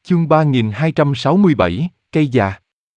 Chương 3267, cây già.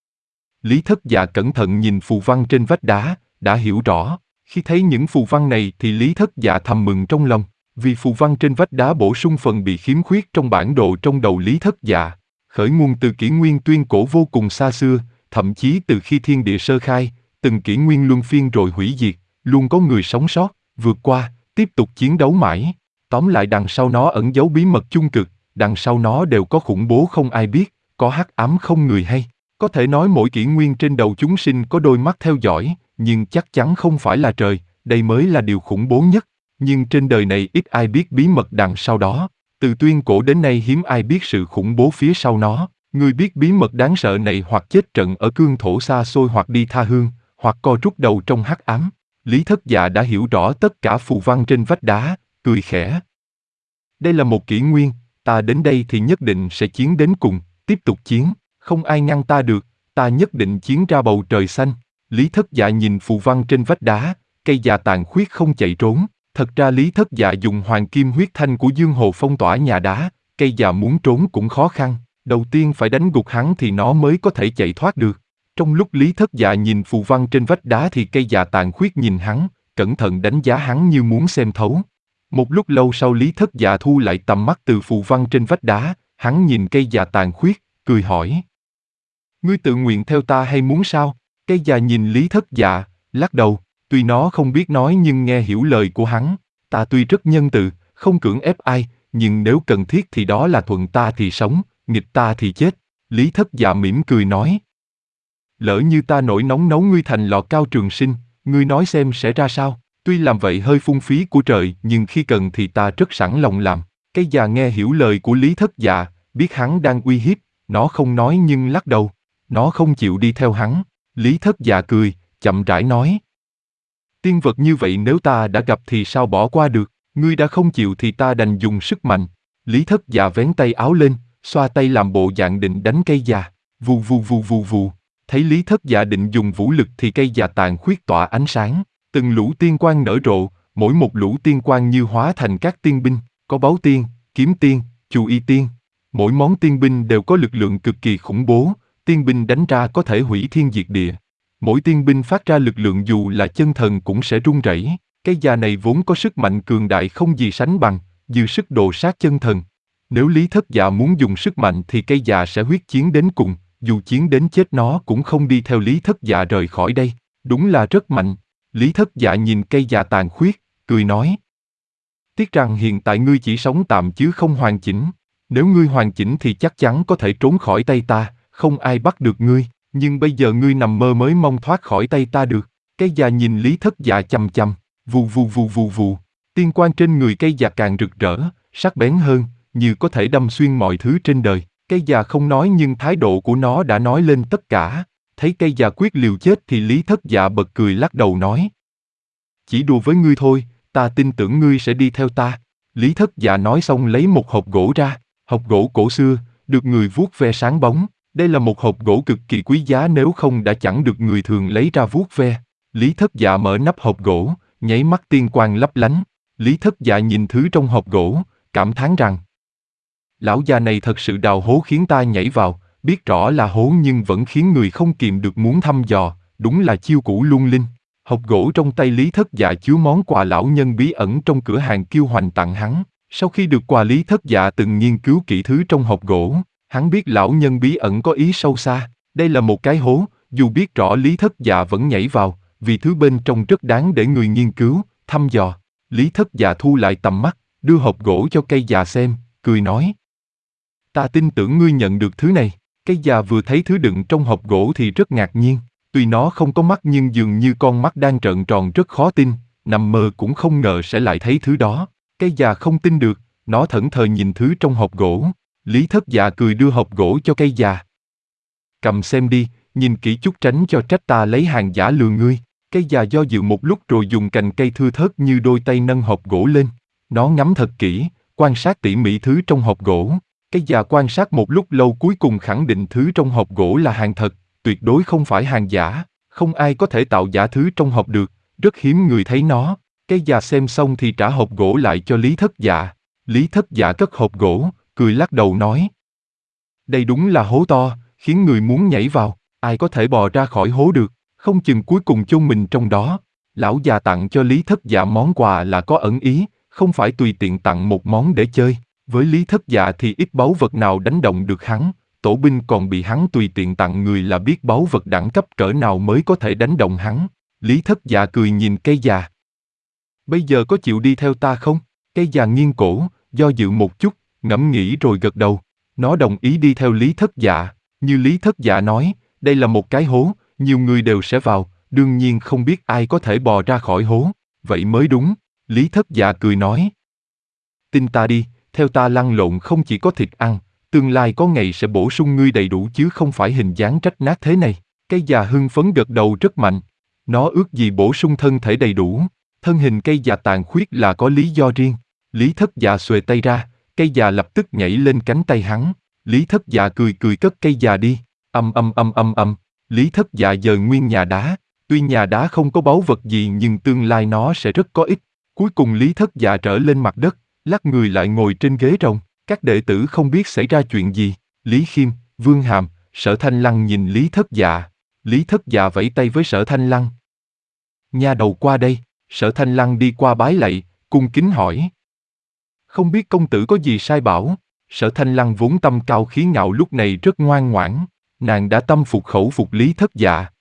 Lý Thất Dạ cẩn thận nhìn phù văn trên vách đá, đã hiểu rõ. Khi thấy những phù văn này thì Lý Thất Dạ thầm mừng trong lòng, vì phù văn trên vách đá bổ sung phần bị khiếm khuyết trong bản đồ trong đầu Lý Thất Dạ. Khởi nguồn từ kỷ nguyên tuyên cổ vô cùng xa xưa, thậm chí từ khi thiên địa sơ khai, từng kỷ nguyên luân phiên rồi hủy diệt, luôn có người sống sót, vượt qua, tiếp tục chiến đấu mãi. Tóm lại đằng sau nó ẩn giấu bí mật chung cực, đằng sau nó đều có khủng bố không ai biết, có hắc ám không người hay. Có thể nói mỗi kỷ nguyên trên đầu chúng sinh có đôi mắt theo dõi, nhưng chắc chắn không phải là trời, đây mới là điều khủng bố nhất. Nhưng trên đời này ít ai biết bí mật đằng sau đó. Từ tuyên cổ đến nay hiếm ai biết sự khủng bố phía sau nó. Người biết bí mật đáng sợ này hoặc chết trận ở cương thổ xa xôi hoặc đi tha hương, hoặc co rút đầu trong hắc ám. Lý Thất Dạ đã hiểu rõ tất cả phù văn trên vách đá, cười khẽ. Đây là một kỷ nguyên, ta đến đây thì nhất định sẽ chiến đến cùng, tiếp tục chiến, không ai ngăn ta được, ta nhất định chiến ra bầu trời xanh. Lý Thất Dạ nhìn phù văn trên vách đá, cây già tàn khuyết không chạy trốn. Thật ra Lý Thất Dạ dùng hoàng kim huyết thanh của Dương Hồ phong tỏa nhà đá, cây già muốn trốn cũng khó khăn, đầu tiên phải đánh gục hắn thì nó mới có thể chạy thoát được. Trong lúc Lý Thất Dạ nhìn phù văn trên vách đá thì cây già tàn khuyết nhìn hắn, cẩn thận đánh giá hắn như muốn xem thấu. Một lúc lâu sau Lý Thất Dạ thu lại tầm mắt từ phù văn trên vách đá, hắn nhìn cây già tàn khuyết, cười hỏi. Ngươi tự nguyện theo ta hay muốn sao? Cây già nhìn Lý Thất Dạ, lắc đầu, tuy nó không biết nói nhưng nghe hiểu lời của hắn. Ta tuy rất nhân từ, không cưỡng ép ai, nhưng nếu cần thiết thì đó là thuận ta thì sống, nghịch ta thì chết. Lý Thất Dạ mỉm cười nói. Lỡ như ta nổi nóng nấu ngươi thành lò cao trường sinh, ngươi nói xem sẽ ra sao? Tuy làm vậy hơi phung phí của trời, nhưng khi cần thì ta rất sẵn lòng làm. Cây già nghe hiểu lời của Lý Thất Dạ, biết hắn đang uy hiếp, nó không nói nhưng lắc đầu. Nó không chịu đi theo hắn. Lý Thất Dạ cười, chậm rãi nói. Tiên vật như vậy nếu ta đã gặp thì sao bỏ qua được, ngươi đã không chịu thì ta đành dùng sức mạnh. Lý Thất Dạ vén tay áo lên, xoa tay làm bộ dạng định đánh cây già. Vù vù vù vù vù. Thấy Lý Thất Dạ định dùng vũ lực thì cây già tàn khuyết tỏa ánh sáng. Từng lũ tiên quang nở rộ, mỗi một lũ tiên quang như hóa thành các tiên binh, có báu tiên, kiếm tiên, chù y tiên. Mỗi món tiên binh đều có lực lượng cực kỳ khủng bố, tiên binh đánh ra có thể hủy thiên diệt địa. Mỗi tiên binh phát ra lực lượng dù là chân thần cũng sẽ run rẩy. Cây già này vốn có sức mạnh cường đại không gì sánh bằng, dư sức đồ sát chân thần. Nếu Lý Thất Dạ muốn dùng sức mạnh thì cây già sẽ huyết chiến đến cùng, dù chiến đến chết nó cũng không đi theo Lý Thất Dạ rời khỏi đây. Đúng là rất mạnh. Lý Thất Dạ nhìn cây già tàn khuyết, cười nói. Tiếc rằng hiện tại ngươi chỉ sống tạm chứ không hoàn chỉnh. Nếu ngươi hoàn chỉnh thì chắc chắn có thể trốn khỏi tay ta, không ai bắt được ngươi. Nhưng bây giờ ngươi nằm mơ mới mong thoát khỏi tay ta được. Cây già nhìn Lý Thất Dạ chằm chằm, vù vù vù vù vù. Tiên quang trên người cây già càng rực rỡ, sắc bén hơn, như có thể đâm xuyên mọi thứ trên đời. Cây già không nói nhưng thái độ của nó đã nói lên tất cả. Thấy cây già quyết liều chết thì Lý Thất Dạ bật cười lắc đầu nói. Chỉ đùa với ngươi thôi, ta tin tưởng ngươi sẽ đi theo ta. Lý Thất Dạ nói xong lấy một hộp gỗ ra, hộp gỗ cổ xưa, được người vuốt ve sáng bóng. Đây là một hộp gỗ cực kỳ quý giá nếu không đã chẳng được người thường lấy ra vuốt ve. Lý Thất Dạ mở nắp hộp gỗ, nháy mắt tiên quang lấp lánh. Lý Thất Dạ nhìn thứ trong hộp gỗ, cảm thán rằng. Lão già này thật sự đào hố khiến ta nhảy vào, biết rõ là hố nhưng vẫn khiến người không kìm được muốn thăm dò, đúng là chiêu cũ lung linh. Hộp gỗ trong tay Lý Thất Dạ chứa món quà lão nhân bí ẩn trong cửa hàng Kiêu Hoành tặng hắn. Sau khi được quà Lý Thất Dạ từng nghiên cứu kỹ thứ trong hộp gỗ. Hắn biết lão nhân bí ẩn có ý sâu xa, đây là một cái hố, dù biết rõ Lý Thất Dạ vẫn nhảy vào, vì thứ bên trong rất đáng để người nghiên cứu, thăm dò. Lý Thất Dạ thu lại tầm mắt, đưa hộp gỗ cho cây già xem, cười nói. Ta tin tưởng ngươi nhận được thứ này. Cây già vừa thấy thứ đựng trong hộp gỗ thì rất ngạc nhiên, tuy nó không có mắt nhưng dường như con mắt đang trợn tròn rất khó tin, nằm mơ cũng không ngờ sẽ lại thấy thứ đó. Cây già không tin được, nó thẫn thờ nhìn thứ trong hộp gỗ. Lý Thất Dạ cười đưa hộp gỗ cho cây già. Cầm xem đi, nhìn kỹ chút tránh cho trách ta lấy hàng giả lừa ngươi. Cây già do dự một lúc rồi dùng cành cây thưa thớt như đôi tay nâng hộp gỗ lên. Nó ngắm thật kỹ, quan sát tỉ mỉ thứ trong hộp gỗ. Cây già quan sát một lúc lâu cuối cùng khẳng định thứ trong hộp gỗ là hàng thật, tuyệt đối không phải hàng giả. Không ai có thể tạo giả thứ trong hộp được, rất hiếm người thấy nó. Cây già xem xong thì trả hộp gỗ lại cho Lý Thất Dạ. Lý Thất Dạ cất hộp gỗ, cười lắc đầu nói. Đây đúng là hố to, khiến người muốn nhảy vào, ai có thể bò ra khỏi hố được, không chừng cuối cùng chôn mình trong đó. Lão già tặng cho Lý Thất Dạ món quà là có ẩn ý, không phải tùy tiện tặng một món để chơi. Với Lý Thất Dạ thì ít báu vật nào đánh động được hắn, tổ binh còn bị hắn tùy tiện tặng người là biết báu vật đẳng cấp cỡ nào mới có thể đánh động hắn. Lý Thất Dạ cười nhìn cây già. Bây giờ có chịu đi theo ta không? Cây già nghiêng cổ, do dự một chút, ngẫm nghĩ rồi gật đầu. Nó đồng ý đi theo Lý Thất Dạ. Như Lý Thất Dạ nói, đây là một cái hố, nhiều người đều sẽ vào, đương nhiên không biết ai có thể bò ra khỏi hố. Vậy mới đúng. Lý Thất Dạ cười nói. Tin ta đi, theo ta lăn lộn không chỉ có thịt ăn, tương lai có ngày sẽ bổ sung ngươi đầy đủ chứ không phải hình dáng rách nát thế này. Cây già hưng phấn gật đầu rất mạnh. Nó ước gì bổ sung thân thể đầy đủ. Thân hình cây già tàn khuyết là có lý do riêng. Lý Thất Dạ xuề tay ra, cây già lập tức nhảy lên cánh tay hắn. Lý Thất Dạ cười cười cất cây già đi. Lý Thất Dạ dời nguyên nhà đá. Tuy nhà đá không có báu vật gì nhưng tương lai nó sẽ rất có ích. Cuối cùng Lý Thất Dạ trở lên mặt đất, lắc người lại ngồi trên ghế rồng. Các đệ tử không biết xảy ra chuyện gì. Lý Khiêm, Vương Hàm, Sở Thanh Lăng nhìn Lý Thất Dạ. Lý Thất Dạ vẫy tay với Sở Thanh Lăng. Nha đầu qua đây. Sở Thanh Lăng đi qua bái lạy, cung kính hỏi. Không biết công tử có gì sai bảo. Sở Thanh Lăng vốn tâm cao khí ngạo lúc này rất ngoan ngoãn. Nàng đã tâm phục khẩu phục Lý Thất Dạ,